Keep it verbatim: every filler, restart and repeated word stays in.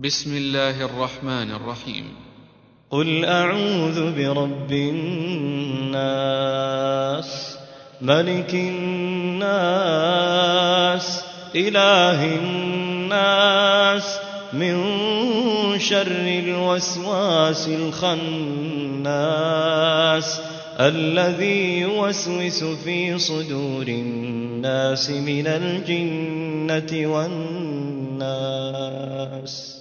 بسم الله الرحمن الرحيم. قل أعوذ برب الناس ملك الناس إله الناس من شر الوسواس الخناس الذي يوسوس في صدور الناس من الجنة والناس.